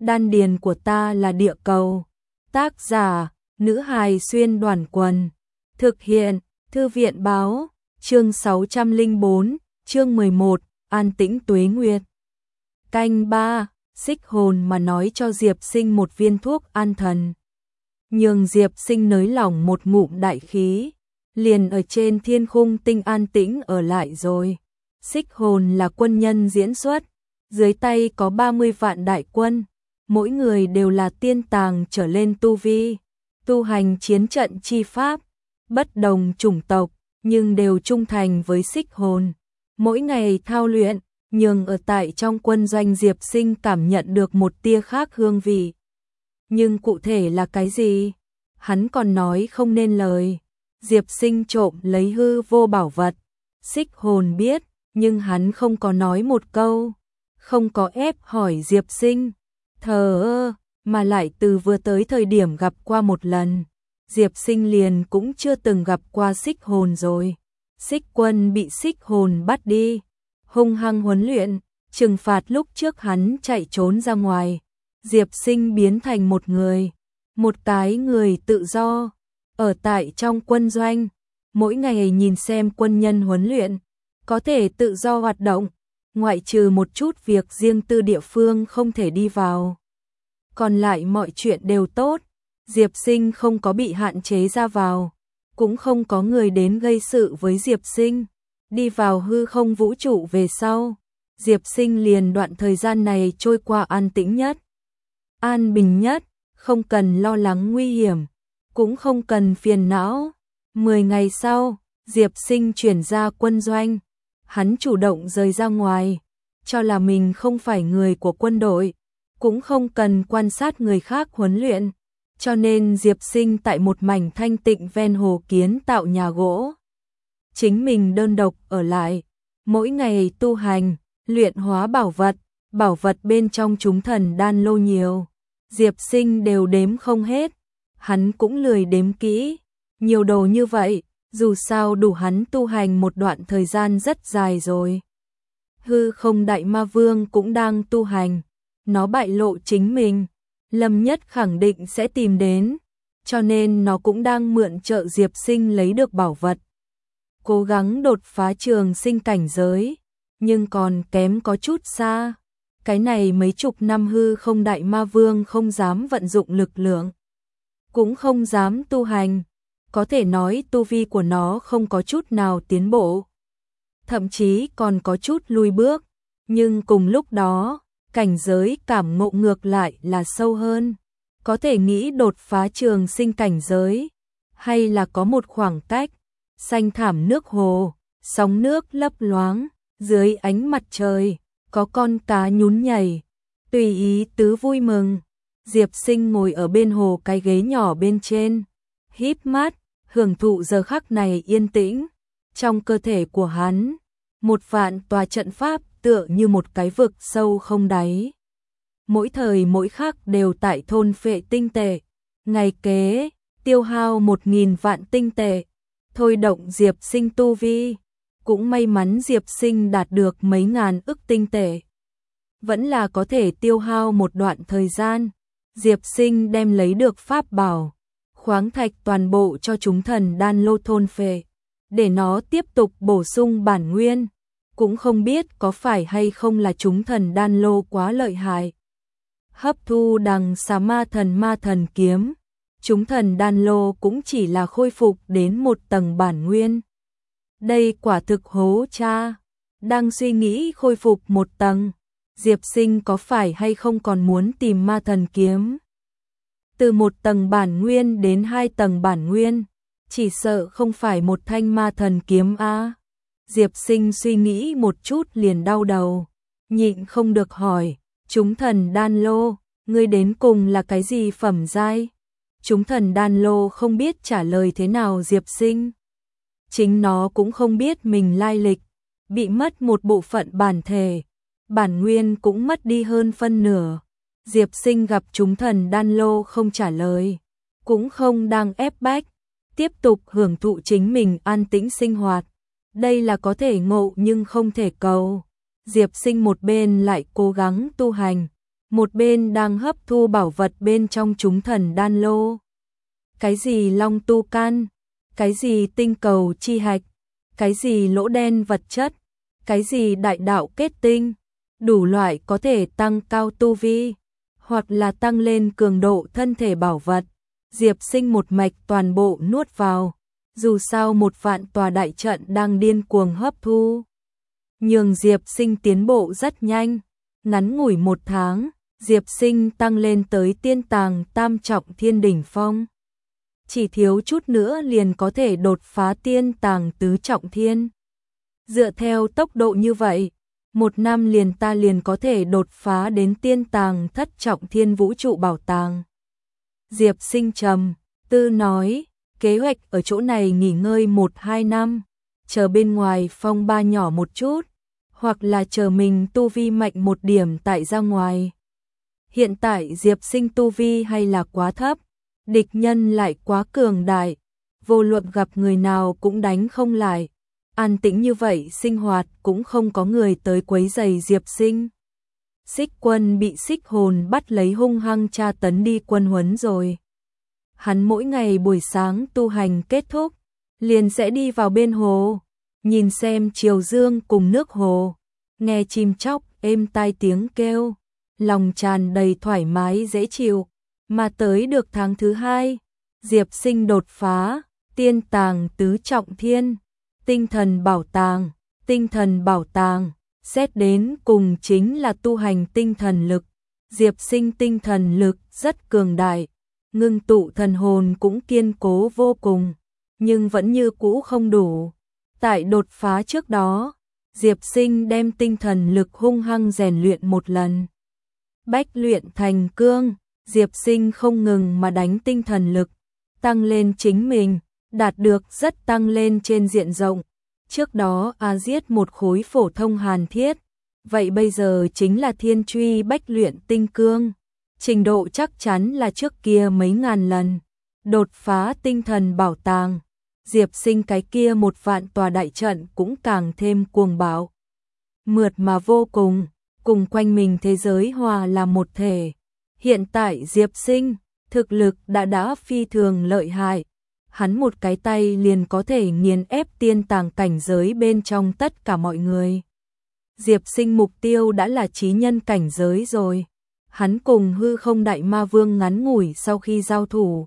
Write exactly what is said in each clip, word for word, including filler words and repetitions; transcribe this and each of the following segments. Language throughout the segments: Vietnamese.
Đan điền của ta là địa cầu. Tác giả, nữ hài xuyên đoàn quần. Thực hiện, thư viện báo, chương sáu trăm lẻ bốn, chương mười một, an tĩnh tuế nguyệt. Canh ba, Xích hồn mà nói cho Diệp Sinh một viên thuốc an thần. Nhường Diệp Sinh nới lỏng một ngụm đại khí, liền ở trên thiên khung tinh an tĩnh ở lại rồi. Xích hồn là quân nhân diễn xuất, dưới tay có ba mươi vạn đại quân, mỗi người đều là tiên tàng trở lên tu vi, tu hành chiến trận chi pháp, bất đồng chủng tộc, nhưng đều trung thành với xích hồn. Mỗi ngày thao luyện, nhưng ở tại trong quân doanh Diệp Sinh cảm nhận được một tia khác hương vị. Nhưng cụ thể là cái gì? Hắn còn nói không nên lời. Diệp Sinh trộm lấy hư vô bảo vật. Xích hồn biết, nhưng hắn không có nói một câu. Không có ép hỏi Diệp Sinh. Thờ ơ, mà lại từ vừa tới thời điểm gặp qua một lần. Diệp Sinh liền cũng chưa từng gặp qua xích hồn rồi. Xích quân bị xích hồn bắt đi, hung hăng huấn luyện, trừng phạt lúc trước hắn chạy trốn ra ngoài. Diệp Sinh biến thành một người, một cái người tự do, ở tại trong quân doanh, mỗi ngày nhìn xem quân nhân huấn luyện, có thể tự do hoạt động, ngoại trừ một chút việc riêng tư địa phương không thể đi vào. Còn lại mọi chuyện đều tốt, Diệp Sinh không có bị hạn chế ra vào, cũng không có người đến gây sự với Diệp Sinh. Đi vào hư không vũ trụ về sau, Diệp Sinh liền đoạn thời gian này trôi qua an tĩnh nhất, an bình nhất, không cần lo lắng nguy hiểm, cũng không cần phiền não. Mười ngày sau, Diệp Sinh chuyển ra quân doanh, hắn chủ động rời ra ngoài, cho là mình không phải người của quân đội, cũng không cần quan sát người khác huấn luyện, cho nên Diệp Sinh tại một mảnh thanh tịnh ven hồ kiến tạo nhà gỗ. Chính mình đơn độc ở lại, mỗi ngày tu hành, luyện hóa bảo vật, bảo vật bên trong chúng thần đan lô nhiều. Diệp Sinh đều đếm không hết, hắn cũng lười đếm kỹ, nhiều đồ như vậy, dù sao đủ hắn tu hành một đoạn thời gian rất dài rồi. Hư không đại ma vương cũng đang tu hành, nó bại lộ chính mình, Lâm Nhất khẳng định sẽ tìm đến, cho nên nó cũng đang mượn trợ Diệp Sinh lấy được bảo vật. Cố gắng đột phá trường sinh cảnh giới, nhưng còn kém có chút xa. Cái này mấy chục năm hư không đại ma vương không dám vận dụng lực lượng, cũng không dám tu hành, có thể nói tu vi của nó không có chút nào tiến bộ, thậm chí còn có chút lùi bước, nhưng cùng lúc đó, cảnh giới cảm ngộ ngược lại là sâu hơn, có thể nghĩ đột phá trường sinh cảnh giới, hay là có một khoảng cách. Xanh thảm nước hồ, sóng nước lấp loáng, dưới ánh mặt trời, có con cá nhún nhảy, tùy ý tứ vui mừng. Diệp Sinh ngồi ở bên hồ cái ghế nhỏ bên trên, híp mắt, hưởng thụ giờ khắc này yên tĩnh. Trong cơ thể của hắn, một vạn tòa trận pháp tựa như một cái vực sâu không đáy. Mỗi thời mỗi khắc đều tại thôn phệ tinh tệ, ngày kế, tiêu hao một nghìn vạn tinh tệ. Thôi động Diệp Sinh tu vi, cũng may mắn Diệp Sinh đạt được mấy ngàn ức tinh tệ. Vẫn là có thể tiêu hao một đoạn thời gian, Diệp Sinh đem lấy được pháp bảo, khoáng thạch toàn bộ cho chúng thần đan lô thôn phệ, để nó tiếp tục bổ sung bản nguyên, cũng không biết có phải hay không là chúng thần đan lô quá lợi hại. Hấp thu đằng xà ma thần ma thần kiếm, chúng thần đan lô cũng chỉ là khôi phục đến một tầng bản nguyên. Đây quả thực hố cha, đang suy nghĩ khôi phục một tầng, Diệp Sinh có phải hay không còn muốn tìm ma thần kiếm. Từ một tầng bản nguyên đến hai tầng bản nguyên, chỉ sợ không phải một thanh ma thần kiếm a. Diệp Sinh suy nghĩ một chút liền đau đầu, nhịn không được hỏi, chúng thần đan lô, ngươi đến cùng là cái gì phẩm giai? Chúng thần đan lô không biết trả lời thế nào Diệp Sinh. Chính nó cũng không biết mình lai lịch, bị mất một bộ phận bản thể, bản nguyên cũng mất đi hơn phân nửa. Diệp Sinh gặp chúng thần đan lô không trả lời, cũng không đang ép bách, tiếp tục hưởng thụ chính mình an tĩnh sinh hoạt. Đây là có thể ngộ nhưng không thể cầu. Diệp Sinh một bên lại cố gắng tu hành, một bên đang hấp thu bảo vật bên trong chúng thần đan lô. Cái gì long tu can, cái gì tinh cầu chi hạch, cái gì lỗ đen vật chất, cái gì đại đạo kết tinh, đủ loại có thể tăng cao tu vi, hoặc là tăng lên cường độ thân thể bảo vật. Diệp Sinh một mạch toàn bộ nuốt vào, dù sao một vạn tòa đại trận đang điên cuồng hấp thu. Nhường Diệp Sinh tiến bộ rất nhanh, ngắn ngủi một tháng, Diệp Sinh tăng lên tới tiên tàng tam trọng thiên đỉnh phong. Chỉ thiếu chút nữa liền có thể đột phá tiên tàng tứ trọng thiên. Dựa theo tốc độ như vậy, một năm liền ta liền có thể đột phá đến tiên tàng thất trọng thiên vũ trụ bảo tàng. Diệp Sinh trầm tư nói, kế hoạch ở chỗ này nghỉ ngơi một hai năm, chờ bên ngoài phong ba nhỏ một chút, hoặc là chờ mình tu vi mạnh một điểm tại ra ngoài. Hiện tại Diệp Sinh tu vi hay là quá thấp, địch nhân lại quá cường đại, vô luận gặp người nào cũng đánh không lại. An tĩnh như vậy sinh hoạt cũng không có người tới quấy rầy Diệp Sinh. Xích Quân bị xích hồn bắt lấy hung hăng tra tấn đi quân huấn rồi. Hắn mỗi ngày buổi sáng tu hành kết thúc, liền sẽ đi vào bên hồ, nhìn xem chiều dương cùng nước hồ, nghe chim chóc êm tai tiếng kêu, lòng tràn đầy thoải mái dễ chịu. Mà tới được tháng thứ hai, Diệp Sinh đột phá, tiên tàng tứ trọng thiên, tinh thần bảo tàng, tinh thần bảo tàng, xét đến cùng chính là tu hành tinh thần lực. Diệp Sinh tinh thần lực rất cường đại, ngưng tụ thần hồn cũng kiên cố vô cùng, nhưng vẫn như cũ không đủ. Tại đột phá trước đó, Diệp Sinh đem tinh thần lực hung hăng rèn luyện một lần. Bách luyện thành cương, Diệp Sinh không ngừng mà đánh tinh thần lực, tăng lên chính mình, đạt được rất tăng lên trên diện rộng. Trước đó a giết một khối phổ thông hàn thiết, vậy bây giờ chính là thiên truy bách luyện tinh cương, trình độ chắc chắn là trước kia mấy ngàn lần. Đột phá tinh thần bảo tàng, Diệp Sinh cái kia một vạn tòa đại trận cũng càng thêm cuồng bạo, mượt mà vô cùng, cùng quanh mình thế giới hòa là một thể. Hiện tại Diệp Sinh, thực lực đã đã phi thường lợi hại, hắn một cái tay liền có thể nghiền ép tiên tàng cảnh giới bên trong tất cả mọi người. Diệp Sinh mục tiêu đã là chí nhân cảnh giới rồi. Hắn cùng hư không đại ma vương ngắn ngủi sau khi giao thủ.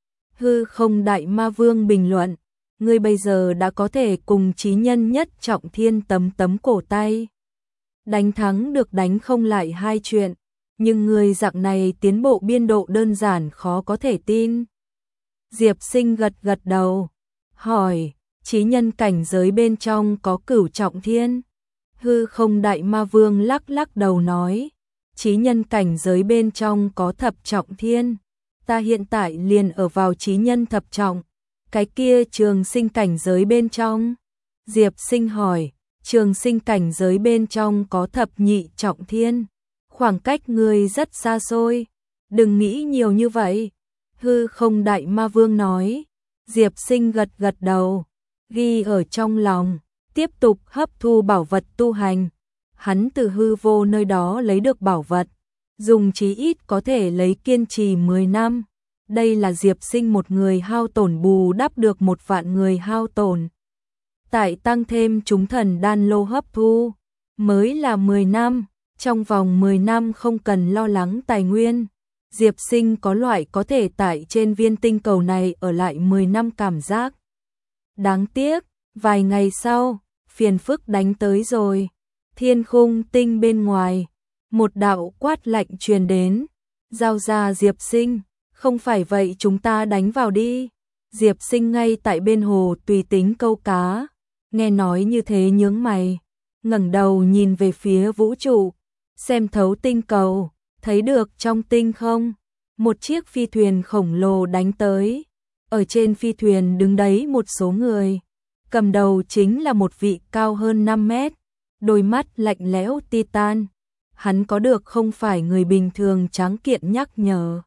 Hư không đại ma vương bình luận, ngươi bây giờ đã có thể cùng chí nhân nhất trọng thiên tấm tấm cổ tay. Đánh thắng được đánh không lại hai chuyện, nhưng người dạng này tiến bộ biên độ đơn giản khó có thể tin. Diệp Sinh gật gật đầu, hỏi, chí nhân cảnh giới bên trong có cửu trọng thiên? Hư không đại ma vương lắc lắc đầu nói, chí nhân cảnh giới bên trong có thập trọng thiên. Ta hiện tại liền ở vào chí nhân thập trọng, cái kia trường sinh cảnh giới bên trong. Diệp Sinh hỏi, trường sinh cảnh giới bên trong có thập nhị trọng thiên. Khoảng cách người rất xa xôi, đừng nghĩ nhiều như vậy. Hư không đại ma vương nói. Diệp Sinh gật gật đầu, ghi ở trong lòng, tiếp tục hấp thu bảo vật tu hành. Hắn từ hư vô nơi đó lấy được bảo vật, dùng chí ít có thể lấy kiên trì mười năm. Đây là Diệp Sinh một người hao tổn bù đắp được một vạn người hao tổn. Tại tăng thêm chúng thần đan lô hấp thu, mới là mười năm, trong vòng mười năm không cần lo lắng tài nguyên. Diệp Sinh có loại có thể tại trên viên tinh cầu này ở lại mười năm cảm giác. Đáng tiếc, vài ngày sau, phiền phức đánh tới rồi. Thiên khung tinh bên ngoài, một đạo quát lạnh truyền đến, giao ra Diệp Sinh, không phải vậy chúng ta đánh vào đi. Diệp Sinh ngay tại bên hồ tùy tính câu cá, nghe nói như thế nhướng mày, ngẩng đầu nhìn về phía vũ trụ, xem thấu tinh cầu, thấy được trong tinh không, một chiếc phi thuyền khổng lồ đánh tới, ở trên phi thuyền đứng đấy một số người, cầm đầu chính là một vị cao hơn năm mét, đôi mắt lạnh lẽo titan, hắn có được không phải người bình thường tráng kiện nhắc nhở.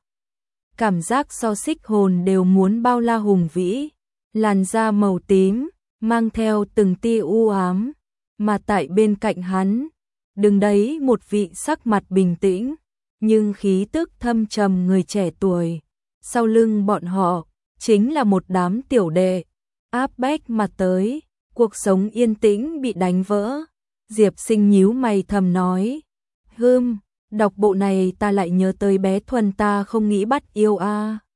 Cảm giác so xích hồn đều muốn bao la hùng vĩ, làn da màu tím, mang theo từng tia u ám, mà tại bên cạnh hắn, đứng đấy một vị sắc mặt bình tĩnh, nhưng khí tức thâm trầm người trẻ tuổi. Sau lưng bọn họ, chính là một đám tiểu đệ, áp bách mà tới, cuộc sống yên tĩnh bị đánh vỡ. Diệp Sinh nhíu mày thầm nói, hưm, đọc bộ này ta lại nhớ tới bé Thuần ta không nghĩ bắt yêu a.